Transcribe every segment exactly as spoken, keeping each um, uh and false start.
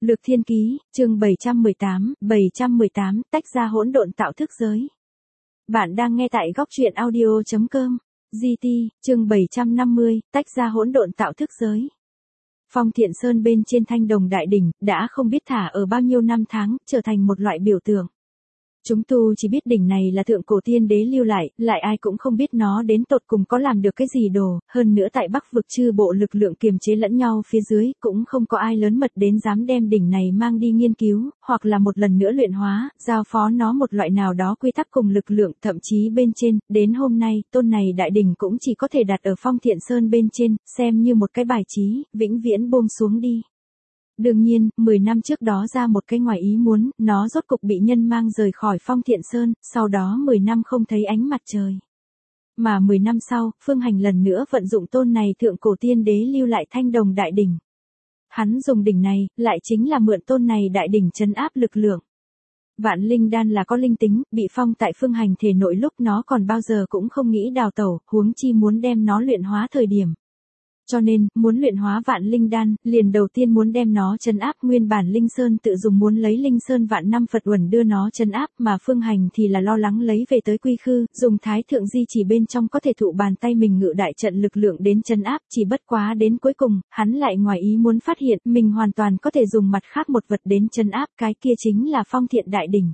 Lược Thiên Ký, chương bảy trăm mười tám, bảy trăm mười tám, tách ra hỗn độn tạo thức giới. Bạn đang nghe tại góc truyện audio chấm com. giê tê, chương bảy trăm năm mươi, tách ra hỗn độn tạo thức giới. Phong Thiện Sơn bên trên Thanh Đồng Đại Đỉnh, đã không biết thả ở bao nhiêu năm tháng, trở thành một loại biểu tượng. Chúng tu chỉ biết đỉnh này là thượng cổ tiên đế lưu lại, lại ai cũng không biết nó đến tột cùng có làm được cái gì đồ, hơn nữa tại Bắc vực chư bộ lực lượng kiềm chế lẫn nhau phía dưới, cũng không có ai lớn mật đến dám đem đỉnh này mang đi nghiên cứu, hoặc là một lần nữa luyện hóa, giao phó nó một loại nào đó quy tắc cùng lực lượng, thậm chí bên trên, đến hôm nay, tôn này đại đỉnh cũng chỉ có thể đặt ở Phong Thiện Sơn bên trên, xem như một cái bài trí, vĩnh viễn buông xuống đi. Đương nhiên, mười năm trước đó ra một cái ngoài ý muốn, nó rốt cục bị nhân mang rời khỏi Phong Thiện Sơn, sau đó mười năm không thấy ánh mặt trời. Mà mười năm sau, Phương Hành lần nữa vận dụng tôn này thượng cổ tiên đế lưu lại Thanh Đồng Đại Đỉnh. Hắn dùng đỉnh này, lại chính là mượn tôn này đại đỉnh trấn áp lực lượng. Vạn linh đan là có linh tính, bị phong tại Phương Hành thể nội lúc nó còn bao giờ cũng không nghĩ đào tẩu, huống chi muốn đem nó luyện hóa thời điểm. Cho nên, muốn luyện hóa vạn linh đan, liền đầu tiên muốn đem nó trấn áp. Nguyên bản Linh Sơn tự dùng muốn lấy Linh Sơn vạn năm Phật uẩn đưa nó trấn áp, mà Phương Hành thì là lo lắng lấy về tới quy khư, dùng thái thượng di chỉ bên trong có thể thụ bàn tay mình ngự đại trận lực lượng đến trấn áp, chỉ bất quá đến cuối cùng, hắn lại ngoài ý muốn phát hiện, mình hoàn toàn có thể dùng mặt khác một vật đến trấn áp, cái kia chính là Phong Thiện Đại Đỉnh.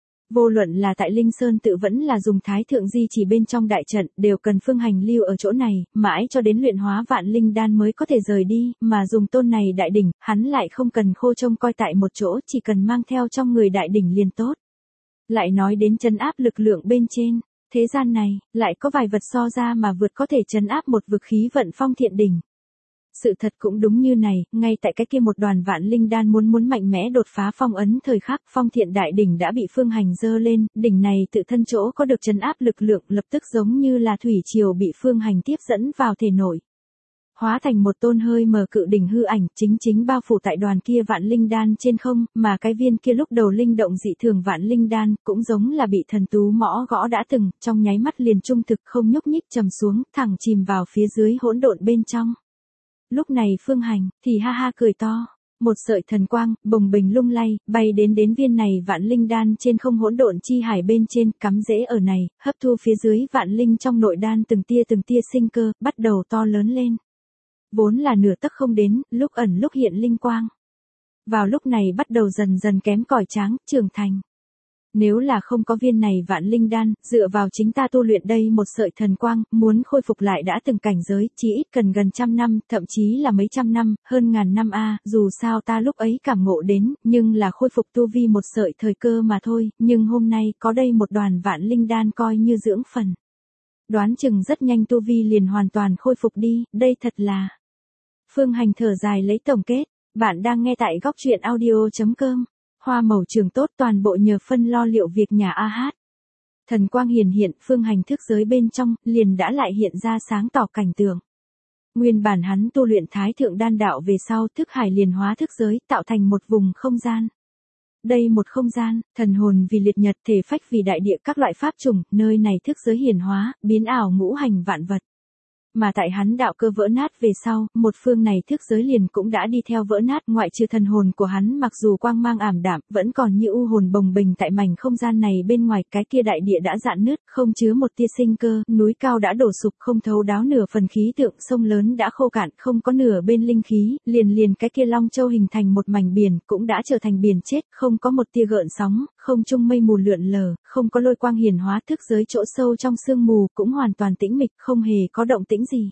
Vô luận là tại Linh Sơn tự vẫn là dùng thái thượng di chỉ bên trong đại trận, đều cần Phương Hành lưu ở chỗ này, mãi cho đến luyện hóa vạn linh đan mới có thể rời đi, mà dùng tôn này đại đỉnh, hắn lại không cần khô trông coi tại một chỗ, chỉ cần mang theo trong người đại đỉnh liền tốt. Lại nói đến trấn áp lực lượng bên trên, thế gian này, lại có vài vật so ra mà vượt có thể trấn áp một vực khí vận Phong Thiện đỉnh. Sự thật cũng đúng như này, ngay tại cái kia một đoàn vạn linh đan muốn muốn mạnh mẽ đột phá phong ấn thời khắc, Phong Thiện Đại Đỉnh đã bị Phương Hành dơ lên, đỉnh này tự thân chỗ có được trấn áp lực lượng, lập tức giống như là thủy triều bị Phương Hành tiếp dẫn vào thể nội. Hóa thành một tôn hơi mờ cự đỉnh hư ảnh, chính chính bao phủ tại đoàn kia vạn linh đan trên không, mà cái viên kia lúc đầu linh động dị thường vạn linh đan, cũng giống là bị thần tú mõ gõ đã từng, trong nháy mắt liền trung thực không nhúc nhích trầm xuống, thẳng chìm vào phía dưới hỗn độn bên trong. Lúc này Phương Hành, thì ha ha cười to, một sợi thần quang, bồng bềnh lung lay, bay đến đến viên này vạn linh đan trên không hỗn độn chi hải bên trên, cắm rễ ở này, hấp thu phía dưới vạn linh trong nội đan từng tia từng tia sinh cơ, bắt đầu to lớn lên. Vốn là nửa tấc không đến, lúc ẩn lúc hiện linh quang. Vào lúc này bắt đầu dần dần kém cỏi tráng, trưởng thành. Nếu là không có viên này vạn linh đan, dựa vào chính ta tu luyện đây một sợi thần quang, muốn khôi phục lại đã từng cảnh giới, chỉ ít cần gần trăm năm, thậm chí là mấy trăm năm, hơn ngàn năm a, dù sao ta lúc ấy cảm ngộ đến, nhưng là khôi phục tu vi một sợi thời cơ mà thôi, nhưng hôm nay có đây một đoàn vạn linh đan coi như dưỡng phần. Đoán chừng rất nhanh tu vi liền hoàn toàn khôi phục đi, đây thật là. Phương Hành thở dài lấy tổng kết, bạn đang nghe tại góc truyện audio chấm com. Hoa màu trường tốt toàn bộ nhờ phân lo liệu việc nhà A Hát. Thần quang hiển hiện, Phương Hành thức giới bên trong, liền đã lại hiện ra sáng tỏ cảnh tượng. Nguyên bản hắn tu luyện thái thượng đan đạo về sau, thức hải liền hóa thức giới, tạo thành một vùng không gian. Đây một không gian, thần hồn vì liệt nhật, thể phách vì đại địa các loại pháp trùng, nơi này thức giới hiển hóa, biến ảo ngũ hành vạn vật. Mà tại hắn đạo cơ vỡ nát về sau, một phương này thức giới liền cũng đã đi theo vỡ nát, ngoại trừ thần hồn của hắn mặc dù quang mang ảm đạm, vẫn còn như u hồn bồng bềnh tại mảnh không gian này bên ngoài, cái kia đại địa đã rạn nứt, không chứa một tia sinh cơ, núi cao đã đổ sụp không thấu đáo nửa phần khí tượng, sông lớn đã khô cạn, không có nửa bên linh khí, liền liền cái kia Long Châu hình thành một mảnh biển, cũng đã trở thành biển chết, không có một tia gợn sóng, không trung mây mù lượn lờ, không có lôi quang hiển hóa, thức giới chỗ sâu trong sương mù, cũng hoàn toàn tĩnh mịch, không hề có động tĩnh gì.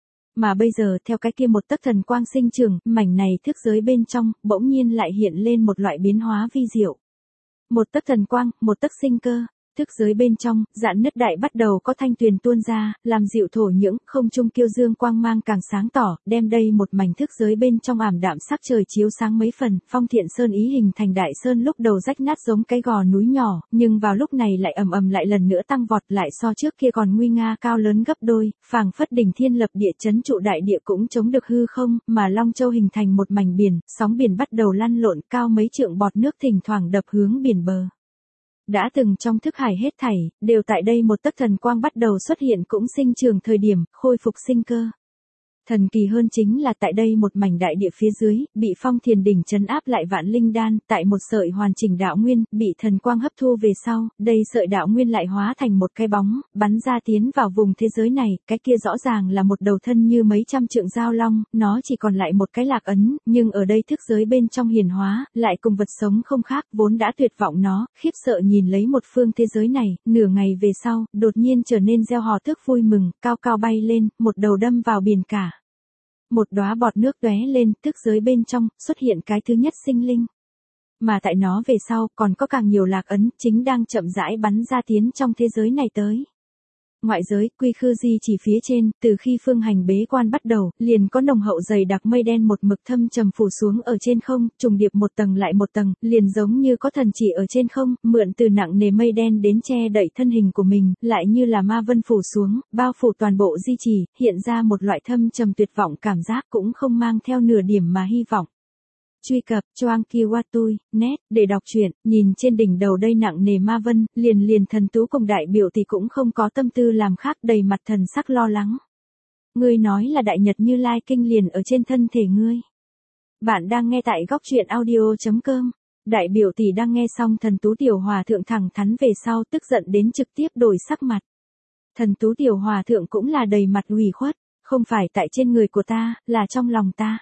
Mà bây giờ theo cái kia một tấc thần quang sinh trưởng, mảnh này thức giới bên trong, bỗng nhiên lại hiện lên một loại biến hóa vi diệu. Một tấc thần quang, một tấc sinh cơ. Thức giới bên trong, dạn nứt đại bắt đầu có thanh tuyền tuôn ra, làm dịu thổ nhưỡng, không trung kiêu dương quang mang càng sáng tỏ, đem đây một mảnh thức giới bên trong ảm đạm sắc trời chiếu sáng mấy phần, Phong Thiện Sơn ý hình thành đại sơn lúc đầu rách nát giống cái gò núi nhỏ, nhưng vào lúc này lại ầm ầm lại lần nữa tăng vọt lại so trước kia còn nguy nga cao lớn gấp đôi, phảng phất đỉnh thiên lập địa chấn trụ đại địa cũng chống được hư không, mà Long Châu hình thành một mảnh biển, sóng biển bắt đầu lăn lộn cao mấy trượng bọt nước thỉnh thoảng đập hướng biển bờ. Đã từng trong thức hải hết thảy, đều tại đây một tấc thần quang bắt đầu xuất hiện cũng sinh trưởng thời điểm, khôi phục sinh cơ. Thần kỳ hơn chính là tại đây một mảnh đại địa phía dưới, bị phong thiền đỉnh trấn áp lại vạn linh đan, tại một sợi hoàn chỉnh đạo nguyên, bị thần quang hấp thu về sau, đây sợi đạo nguyên lại hóa thành một cái bóng, bắn ra tiến vào vùng thế giới này, cái kia rõ ràng là một đầu thân như mấy trăm trượng dao long, nó chỉ còn lại một cái lạc ấn, nhưng ở đây thức giới bên trong hiển hóa, lại cùng vật sống không khác, vốn đã tuyệt vọng nó, khiếp sợ nhìn lấy một phương thế giới này, nửa ngày về sau, đột nhiên trở nên gieo hò thức vui mừng, cao cao bay lên, một đầu đâm vào biển cả. Một đóa bọt nước tóe lên, thức giới bên trong, xuất hiện cái thứ nhất sinh linh. Mà tại nó về sau, còn có càng nhiều lạc ấn, chính đang chậm rãi bắn ra tiến trong thế giới này tới. Ngoại giới, quy khư di chỉ phía trên, từ khi phương hành bế quan bắt đầu, liền có nồng hậu dày đặc mây đen một mực thâm trầm phủ xuống ở trên không, trùng điệp một tầng lại một tầng, liền giống như có thần chỉ ở trên không, mượn từ nặng nề mây đen đến che đậy thân hình của mình, lại như là ma vân phủ xuống, bao phủ toàn bộ di chỉ, hiện ra một loại thâm trầm tuyệt vọng cảm giác cũng không mang theo nửa điểm mà hy vọng. Truy cập choang kiwatui net để đọc truyện, nhìn trên đỉnh đầu đây nặng nề ma vân, liền liền thần tú cùng đại biểu thì cũng không có tâm tư làm khác, đầy mặt thần sắc lo lắng. Ngươi nói là đại nhật Như Lai kinh liền ở trên thân thể ngươi. Bạn đang nghe tại góc truyện audio chấm com. Đại biểu tỷ đang nghe xong thần tú tiểu hòa thượng thẳng thắn về sau tức giận đến trực tiếp đổi sắc mặt. Thần tú tiểu hòa thượng cũng là đầy mặt ủy khuất, không phải tại trên người của ta, là trong lòng ta.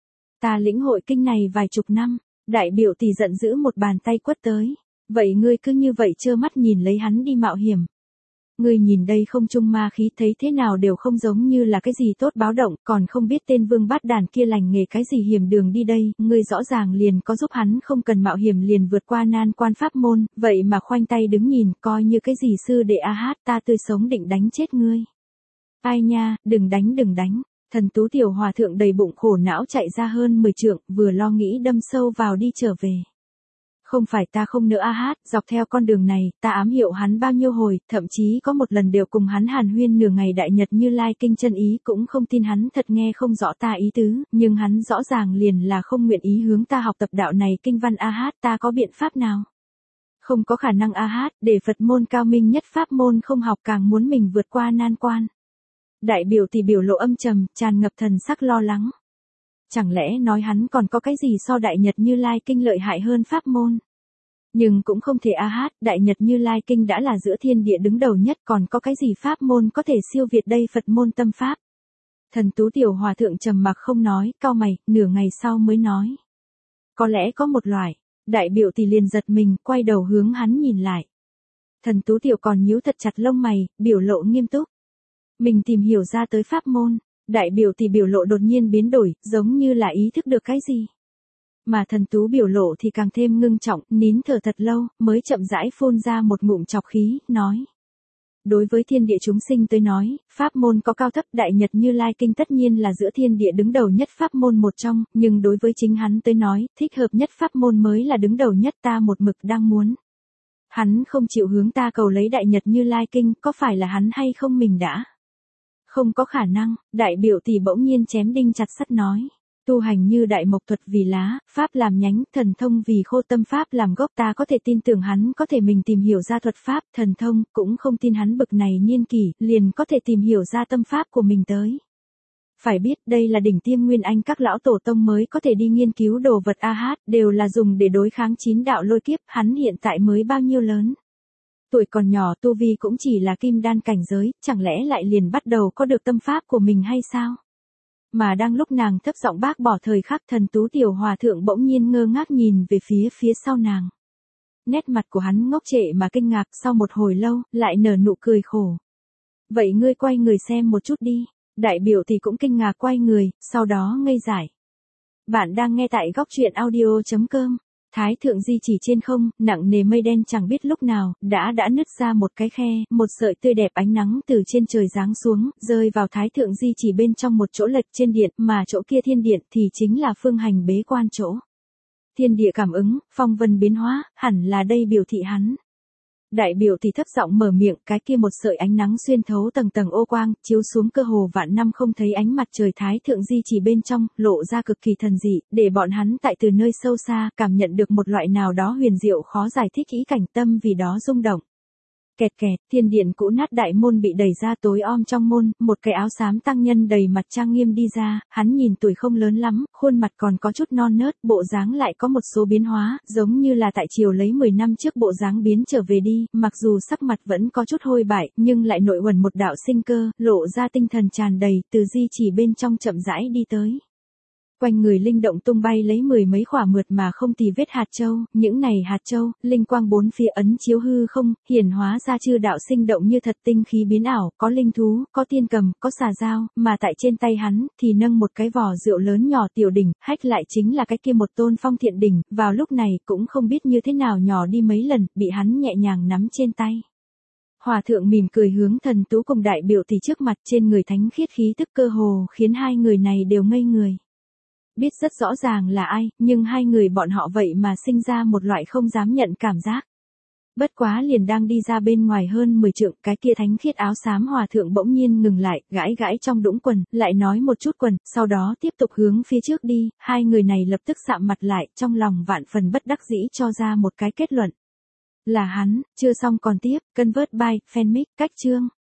Ta lĩnh hội kinh này vài chục năm, đại biểu tỷ giận dữ một bàn tay quất tới. Vậy ngươi cứ như vậy trơ mắt nhìn lấy hắn đi mạo hiểm. Ngươi nhìn đây không trung ma khí thấy thế nào đều không giống như là cái gì tốt báo động, còn không biết tên vương bát đàn kia lành nghề cái gì hiểm đường đi đây, ngươi rõ ràng liền có giúp hắn không cần mạo hiểm liền vượt qua nan quan pháp môn, vậy mà khoanh tay đứng nhìn, coi như cái gì sư đệ a hát, ta tươi sống định đánh chết ngươi. Ai nha, đừng đánh đừng đánh. Thần tú tiểu hòa thượng đầy bụng khổ não chạy ra hơn mười trượng, vừa lo nghĩ đâm sâu vào đi trở về. Không phải ta không nữa a hát, dọc theo con đường này, ta ám hiệu hắn bao nhiêu hồi, thậm chí có một lần đều cùng hắn hàn huyên nửa ngày đại nhật Như Lai kinh chân ý cũng không tin hắn thật nghe không rõ ta ý tứ, nhưng hắn rõ ràng liền là không nguyện ý hướng ta học tập đạo này kinh văn a hát, ta có biện pháp nào? Không có khả năng a hát, để Phật môn cao minh nhất pháp môn không học càng muốn mình vượt qua nan quan. Đại biểu thì biểu lộ âm trầm, tràn ngập thần sắc lo lắng. Chẳng lẽ nói hắn còn có cái gì so đại nhật Như Lai kinh lợi hại hơn pháp môn? Nhưng cũng không thể a hát, đại nhật Như Lai kinh đã là giữa thiên địa đứng đầu nhất, còn có cái gì pháp môn có thể siêu việt đây Phật môn tâm pháp? Thần tú tiểu hòa thượng trầm mặc không nói, cau mày, nửa ngày sau mới nói. Có lẽ có một loại. Đại biểu thì liền giật mình, quay đầu hướng hắn nhìn lại. Thần tú tiểu còn nhíu thật chặt lông mày, biểu lộ nghiêm túc. Mình tìm hiểu ra tới pháp môn, đại biểu thì biểu lộ đột nhiên biến đổi, giống như là ý thức được cái gì. Mà thần tú biểu lộ thì càng thêm ngưng trọng, nín thở thật lâu, mới chậm rãi phun ra một ngụm chọc khí, nói. Đối với thiên địa chúng sinh tới nói, pháp môn có cao thấp, đại nhật Như Lai kinh tất nhiên là giữa thiên địa đứng đầu nhất pháp môn một trong, nhưng đối với chính hắn tới nói, thích hợp nhất pháp môn mới là đứng đầu nhất, ta một mực đang muốn. Hắn không chịu hướng ta cầu lấy đại nhật Như Lai kinh, có phải là hắn hay không mình đã? Không có khả năng, đại biểu thì bỗng nhiên chém đinh chặt sắt nói. Tu hành như đại mộc thuật vì lá, pháp làm nhánh, thần thông vì khô, tâm pháp làm gốc, ta có thể tin tưởng hắn có thể mình tìm hiểu ra thuật pháp, thần thông, cũng không tin hắn bực này niên kỷ, liền có thể tìm hiểu ra tâm pháp của mình tới. Phải biết đây là đỉnh tiêm nguyên anh các lão tổ tông mới có thể đi nghiên cứu đồ vật a hát, đều là dùng để đối kháng chín đạo lôi kiếp, hắn hiện tại mới bao nhiêu lớn. Tuổi còn nhỏ tu vi cũng chỉ là kim đan cảnh giới, chẳng lẽ lại liền bắt đầu có được tâm pháp của mình hay sao? Mà đang lúc nàng thấp giọng bác bỏ thời khắc, thần tú tiểu hòa thượng bỗng nhiên ngơ ngác nhìn về phía phía sau nàng. Nét mặt của hắn ngốc trệ mà kinh ngạc, sau một hồi lâu, lại nở nụ cười khổ. Vậy ngươi quay người xem một chút đi. Đại biểu thì cũng kinh ngạc quay người, sau đó ngây dại. Bạn đang nghe tại góc truyện audio chấm com. Thái thượng di chỉ trên không, nặng nề mây đen chẳng biết lúc nào, đã đã nứt ra một cái khe, một sợi tươi đẹp ánh nắng từ trên trời giáng xuống, rơi vào thái thượng di chỉ bên trong một chỗ lệch trên điện, mà chỗ kia thiên điện thì chính là phương hành bế quan chỗ. Thiên địa cảm ứng, phong vân biến hóa, hẳn là đây biểu thị hắn. Đại biểu thì thấp giọng mở miệng, cái kia một sợi ánh nắng xuyên thấu tầng tầng ô quang, chiếu xuống cơ hồ vạn năm không thấy ánh mặt trời thái thượng di chỉ bên trong, lộ ra cực kỳ thần dị, để bọn hắn tại từ nơi sâu xa, cảm nhận được một loại nào đó huyền diệu khó giải thích ý cảnh, tâm vì đó rung động. Kẹt kẹt, thiên điện cũ nát đại môn bị đẩy ra tối om trong môn, một cái áo xám tăng nhân đầy mặt trang nghiêm đi ra, hắn nhìn tuổi không lớn lắm, khuôn mặt còn có chút non nớt, bộ dáng lại có một số biến hóa, giống như là tại triều lấy mười năm trước bộ dáng biến trở về đi, mặc dù sắc mặt vẫn có chút hôi bại, nhưng lại nội uẩn một đạo sinh cơ, lộ ra tinh thần tràn đầy, từ di chỉ bên trong chậm rãi đi tới. Quanh người linh động tung bay lấy mười mấy khỏa mượt mà không tì vết hạt châu, những này hạt châu, linh quang bốn phía ấn chiếu hư không, hiển hóa ra chư đạo sinh động như thật tinh khí biến ảo, có linh thú, có tiên cầm, có xà dao, mà tại trên tay hắn, thì nâng một cái vỏ rượu lớn nhỏ tiểu đỉnh, hách lại chính là cái kia một tôn phong thiện đỉnh, vào lúc này cũng không biết như thế nào nhỏ đi mấy lần, bị hắn nhẹ nhàng nắm trên tay. Hòa thượng mỉm cười hướng thần tú cùng đại biểu tỷ trước mặt, trên người thánh khiết khí tức cơ hồ khiến hai người này đều ngây người. Biết rất rõ ràng là ai, nhưng hai người bọn họ vậy mà sinh ra một loại không dám nhận cảm giác. Bất quá liền đang đi ra bên ngoài hơn mười trượng, cái kia thánh khiết áo xám hòa thượng bỗng nhiên ngừng lại, gãi gãi trong đũng quần, lại nói một chút quần, sau đó tiếp tục hướng phía trước đi, hai người này lập tức sạm mặt lại, trong lòng vạn phần bất đắc dĩ cho ra một cái kết luận. Là hắn, chưa xong còn tiếp, Convert by, Fanmic, cách chương.